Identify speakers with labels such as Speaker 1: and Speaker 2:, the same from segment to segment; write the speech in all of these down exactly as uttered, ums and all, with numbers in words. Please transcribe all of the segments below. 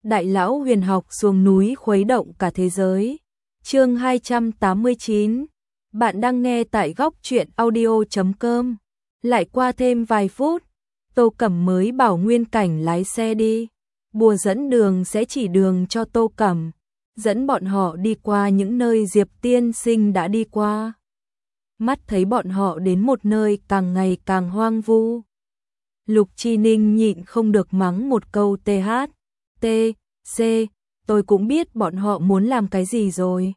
Speaker 1: Đại lão huyền học xuống núi khuấy động cả thế giới. Chương hai trăm tám mươi chín. Bạn đang nghe tại góc truyện audio chấm com. Lại qua thêm vài phút, Tô Cẩm mới bảo Nguyên Cảnh lái xe đi. Bùa dẫn đường sẽ chỉ đường cho Tô Cẩm, dẫn bọn họ đi qua những nơi Diệp tiên sinh đã đi qua. Mắt thấy bọn họ đến một nơi càng ngày càng hoang vu. Lục Chi Ninh nhịn không được mắng một câu tê hát, tê, xê, tôi cũng biết bọn họ muốn làm cái gì rồi.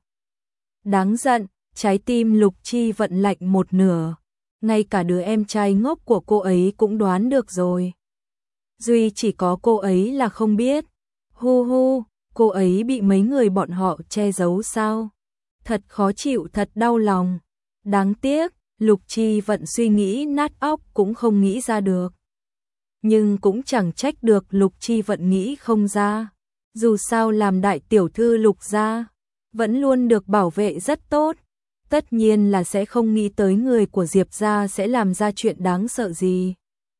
Speaker 1: Đáng giận, trái tim Lục Chi vận lạnh một nửa, ngay cả đứa em trai ngốc của cô ấy cũng đoán được rồi. Duy chỉ có cô ấy là không biết. Hu hu, cô ấy bị mấy người bọn họ che giấu sao? Thật khó chịu, thật đau lòng. Đáng tiếc, Lục Chi vận suy nghĩ nát óc cũng không nghĩ ra được. Nhưng cũng chẳng trách được Lục Chi vận nghĩ không ra. Dù sao làm đại tiểu thư Lục gia, vẫn luôn được bảo vệ rất tốt. Tất nhiên là sẽ không nghĩ tới người của Diệp gia sẽ làm ra chuyện đáng sợ gì.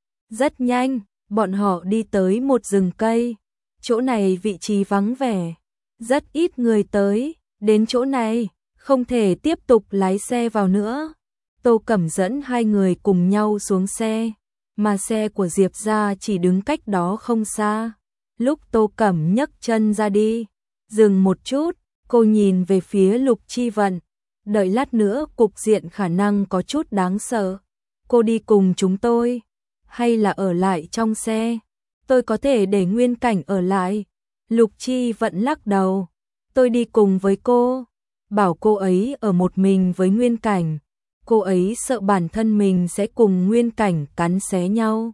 Speaker 1: Rất nhanh, bọn họ đi tới một rừng cây. Chỗ này vị trí vắng vẻ, rất ít người tới. Đến chỗ này, không thể tiếp tục lái xe vào nữa. Tô Cẩm dẫn hai người cùng nhau xuống xe, mà xe của Diệp gia chỉ đứng cách đó không xa. Lúc Tô Cẩm nhấc chân ra đi, dừng một chút, cô nhìn về phía Lục Chi vận. Đợi lát nữa cục diện khả năng có chút đáng sợ. Cô đi cùng chúng tôi, hay là ở lại trong xe? Tôi có thể để Nguyên Cảnh ở lại. Lục Chi vận lắc đầu. Tôi đi cùng với cô. Bảo cô ấy ở một mình với Nguyên Cảnh. Cô ấy sợ bản thân mình sẽ cùng Nguyên Cảnh cắn xé nhau.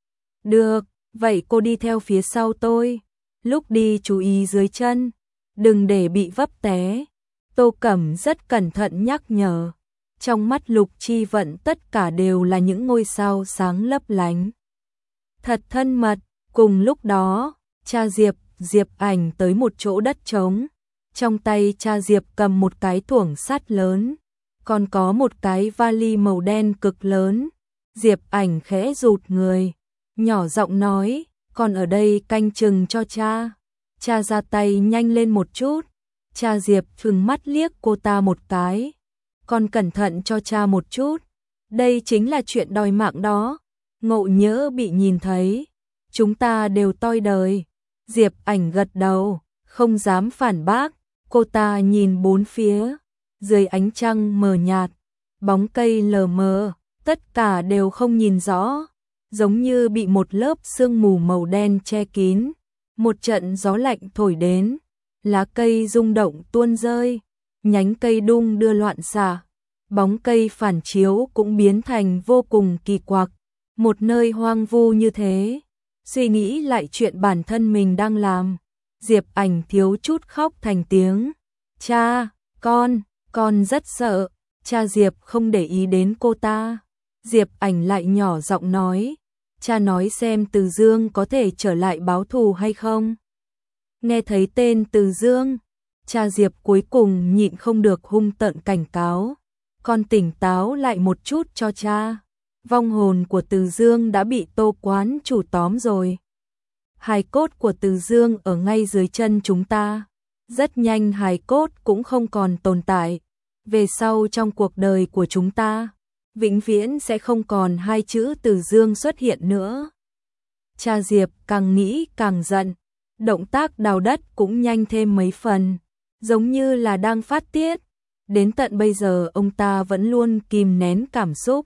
Speaker 1: Được, vậy cô đi theo phía sau tôi. Lúc đi chú ý dưới chân, đừng để bị vấp té. Tô Cẩm rất cẩn thận nhắc nhở. Trong mắt Lục Chi vận tất cả đều là những ngôi sao sáng lấp lánh. Thật thân mật. Cùng lúc đó, cha Diệp, Diệp Ảnh tới một chỗ đất trống. Trong tay cha Diệp cầm một cái thuổng sắt lớn, còn có một cái vali màu đen cực lớn. Diệp Ảnh khẽ rụt người, nhỏ giọng nói, còn ở đây canh chừng cho cha. Cha ra tay nhanh lên một chút. Cha Diệp trừng mắt liếc cô ta một cái. Con cẩn thận cho cha một chút. Đây chính là chuyện đòi mạng đó. Ngộ nhỡ bị nhìn thấy, chúng ta đều toi đời. Diệp Ảnh gật đầu, không dám phản bác. Cô ta nhìn bốn phía, dưới ánh trăng mờ nhạt, bóng cây lờ mờ, tất cả đều không nhìn rõ, giống như bị một lớp sương mù màu đen che kín. Một trận gió lạnh thổi đến, lá cây rung động tuôn rơi, nhánh cây đung đưa loạn xạ, bóng cây phản chiếu cũng biến thành vô cùng kỳ quặc. Một nơi hoang vu như thế, suy nghĩ lại chuyện bản thân mình đang làm, Diệp Ảnh thiếu chút khóc thành tiếng. Cha, con, con rất sợ. Cha Diệp không để ý đến cô ta. Diệp Ảnh lại nhỏ giọng nói, cha nói xem Từ Dương có thể trở lại báo thù hay không. Nghe thấy tên Từ Dương, cha Diệp cuối cùng nhịn không được hung tợn cảnh cáo. Con tỉnh táo lại một chút cho cha. Vong hồn của Từ Dương đã bị Tô quán chủ tóm rồi. Hài cốt của Từ Dương ở ngay dưới chân chúng ta. Rất nhanh hài cốt cũng không còn tồn tại. Về sau trong cuộc đời của chúng ta, vĩnh viễn sẽ không còn hai chữ Từ Dương xuất hiện nữa. Cha Diệp càng nghĩ càng giận. Động tác đào đất cũng nhanh thêm mấy phần, giống như là đang phát tiết. Đến tận bây giờ ông ta vẫn luôn kìm nén cảm xúc,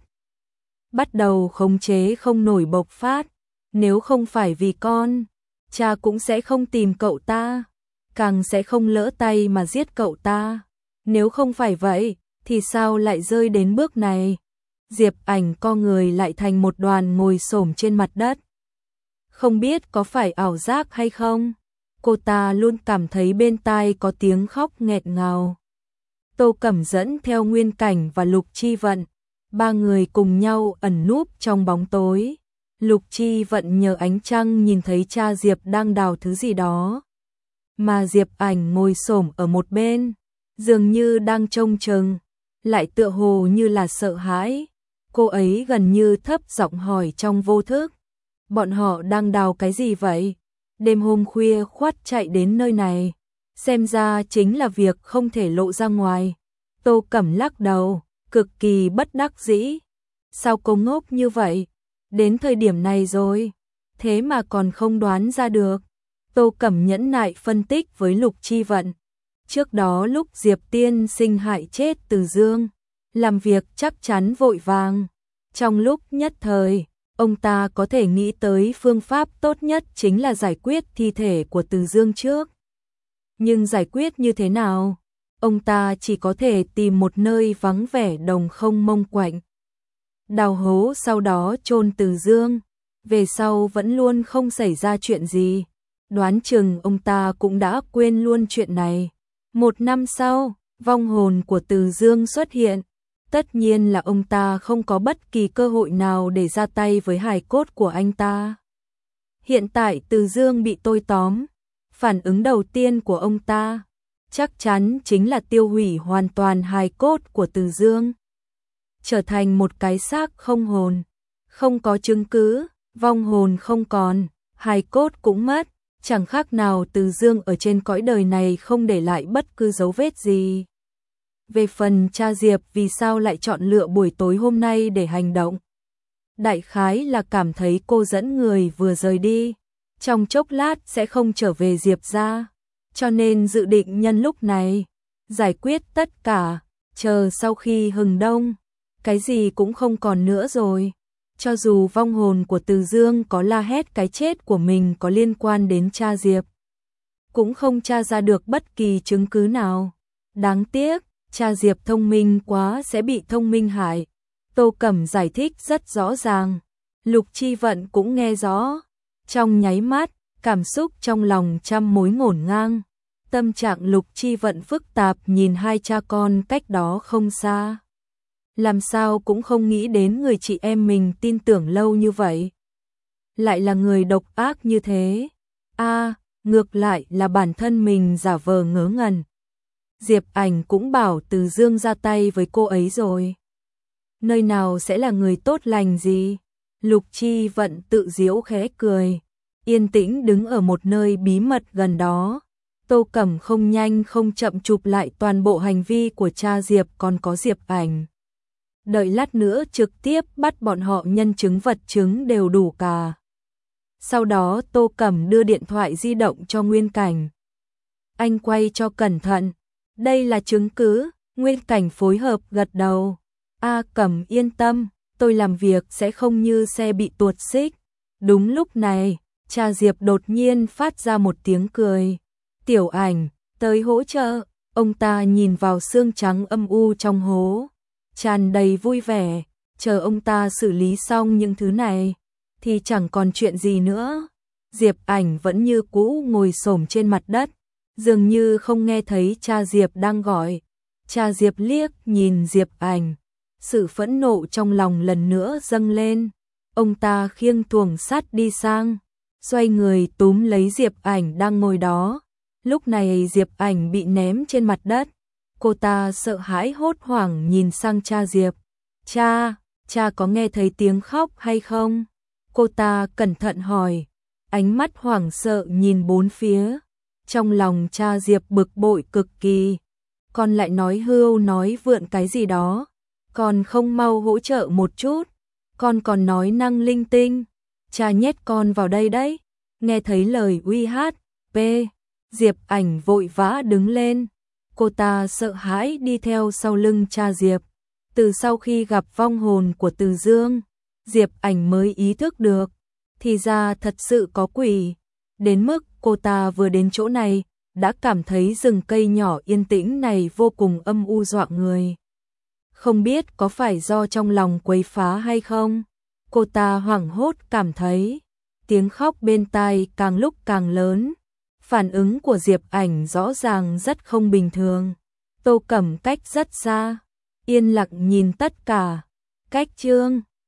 Speaker 1: bắt đầu khống chế không nổi bộc phát. Nếu không phải vì con, cha cũng sẽ không tìm cậu ta, càng sẽ không lỡ tay mà giết cậu ta. Nếu không phải vậy, thì sao lại rơi đến bước này? Diệp Ảnh co người lại thành một đoàn ngồi xổm trên mặt đất. Không biết có phải ảo giác hay không, cô ta luôn cảm thấy bên tai có tiếng khóc nghẹn ngào. Tô Cẩm dẫn theo Nguyên Cảnh và Lục Chi vận, ba người cùng nhau ẩn núp trong bóng tối. Lục Chi vận nhờ ánh trăng nhìn thấy cha Diệp đang đào thứ gì đó, mà Diệp Ảnh ngồi xổm ở một bên, dường như đang trông chừng, lại tựa hồ như là sợ hãi. Cô ấy gần như thấp giọng hỏi trong vô thức, bọn họ đang đào cái gì vậy? đêm hôm khuya khoắt chạy đến nơi này, xem ra chính là việc không thể lộ ra ngoài. Tô Cẩm lắc đầu, cực kỳ bất đắc dĩ. Sao cô ngốc như vậy? Đến thời điểm này rồi, thế mà còn không đoán ra được. Tô Cẩm nhẫn nại phân tích với Lục Chi Vận. Trước đó lúc Diệp tiên sinh hại chết Từ Dương, làm việc chắc chắn vội vàng. Trong lúc nhất thời, ông ta có thể nghĩ tới phương pháp tốt nhất chính là giải quyết thi thể của Từ Dương trước. Nhưng giải quyết như thế nào? Ông ta chỉ có thể tìm một nơi vắng vẻ đồng không mông quạnh, đào hố sau đó chôn Từ Dương. Về sau vẫn luôn không xảy ra chuyện gì. Đoán chừng ông ta cũng đã quên luôn chuyện này. Một năm sau, vong hồn của Từ Dương xuất hiện. Tất nhiên là ông ta không có bất kỳ cơ hội nào để ra tay với hài cốt của anh ta. Hiện tại Từ Dương bị tôi tóm. Phản ứng đầu tiên của ông ta chắc chắn chính là tiêu hủy hoàn toàn hài cốt của Từ Dương, trở thành một cái xác không hồn. Không có chứng cứ, vong hồn không còn, hài cốt cũng mất, chẳng khác nào Từ Dương ở trên cõi đời này không để lại bất cứ dấu vết gì. Về phần cha Diệp vì sao lại chọn lựa buổi tối hôm nay để hành động? Đại khái là cảm thấy cô dẫn người vừa rời đi, trong chốc lát sẽ không trở về Diệp gia, cho nên dự định nhân lúc này giải quyết tất cả, chờ sau khi hừng đông, cái gì cũng không còn nữa rồi. Cho dù vong hồn của Từ Dương có la hét cái chết của mình có liên quan đến cha Diệp, cũng không tra ra được bất kỳ chứng cứ nào. Đáng tiếc, cha Diệp thông minh quá sẽ bị thông minh hại. Tô Cẩm giải thích rất rõ ràng, Lục Chi Vận cũng nghe rõ. Trong nháy mắt, cảm xúc trong lòng trăm mối ngổn ngang. Tâm trạng Lục Chi Vận phức tạp nhìn hai cha con cách đó không xa. Làm sao cũng không nghĩ đến người chị em mình tin tưởng lâu như vậy lại là người độc ác như thế. A, à, ngược lại là bản thân mình giả vờ ngớ ngẩn. Diệp Ảnh cũng bảo Từ Dương ra tay với cô ấy rồi. Nơi nào sẽ là người tốt lành gì? Lục Chi Vận tự giễu khẽ cười, yên tĩnh đứng ở một nơi bí mật gần đó. Tô Cẩm không nhanh không chậm chụp lại toàn bộ hành vi của cha Diệp còn có Diệp Ảnh. Đợi lát nữa trực tiếp bắt bọn họ nhân chứng vật chứng đều đủ cả. Sau đó Tô Cẩm đưa điện thoại di động cho Nguyên Cảnh. Anh quay cho cẩn thận, đây là chứng cứ. Nguyên Cảnh phối hợp gật đầu. A Cẩm yên tâm, tôi làm việc sẽ không như xe bị tuột xích. Đúng lúc này, cha Diệp đột nhiên phát ra một tiếng cười. Tiểu Ảnh, tới hỗ trợ. Ông ta nhìn vào xương trắng âm u trong hố, tràn đầy vui vẻ. Chờ ông ta xử lý xong những thứ này thì chẳng còn chuyện gì nữa. Diệp Ảnh vẫn như cũ ngồi xổm trên mặt đất, dường như không nghe thấy cha Diệp đang gọi. Cha Diệp liếc nhìn Diệp Ảnh, sự phẫn nộ trong lòng lần nữa dâng lên. Ông ta khiêng tuồng sắt đi sang, xoay người túm lấy Diệp Ảnh đang ngồi đó. Lúc này Diệp Ảnh bị ném trên mặt đất. Cô ta sợ hãi hốt hoảng nhìn sang cha Diệp. Cha, cha có nghe thấy tiếng khóc hay không? Cô ta cẩn thận hỏi, ánh mắt hoảng sợ nhìn bốn phía. Trong lòng cha Diệp bực bội cực kỳ. Con lại nói hưu nói vượn cái gì đó, con không mau hỗ trợ một chút, con còn nói năng linh tinh. Cha nhét con vào đây đấy. Nghe thấy lời uy hát, p. Diệp Ảnh vội vã đứng lên. Cô ta sợ hãi đi theo sau lưng cha Diệp. Từ sau khi gặp vong hồn của Từ Dương, Diệp Ảnh mới ý thức được, thì ra thật sự có quỷ. Đến mức cô ta vừa đến chỗ này, đã cảm thấy rừng cây nhỏ yên tĩnh này vô cùng âm u dọa người. Không biết có phải do trong lòng quấy phá hay không, cô ta hoảng hốt cảm thấy tiếng khóc bên tai càng lúc càng lớn. Phản ứng của Diệp Ảnh rõ ràng rất không bình thường. Tô Cẩm cách rất xa, yên lặng nhìn tất cả. Cách chương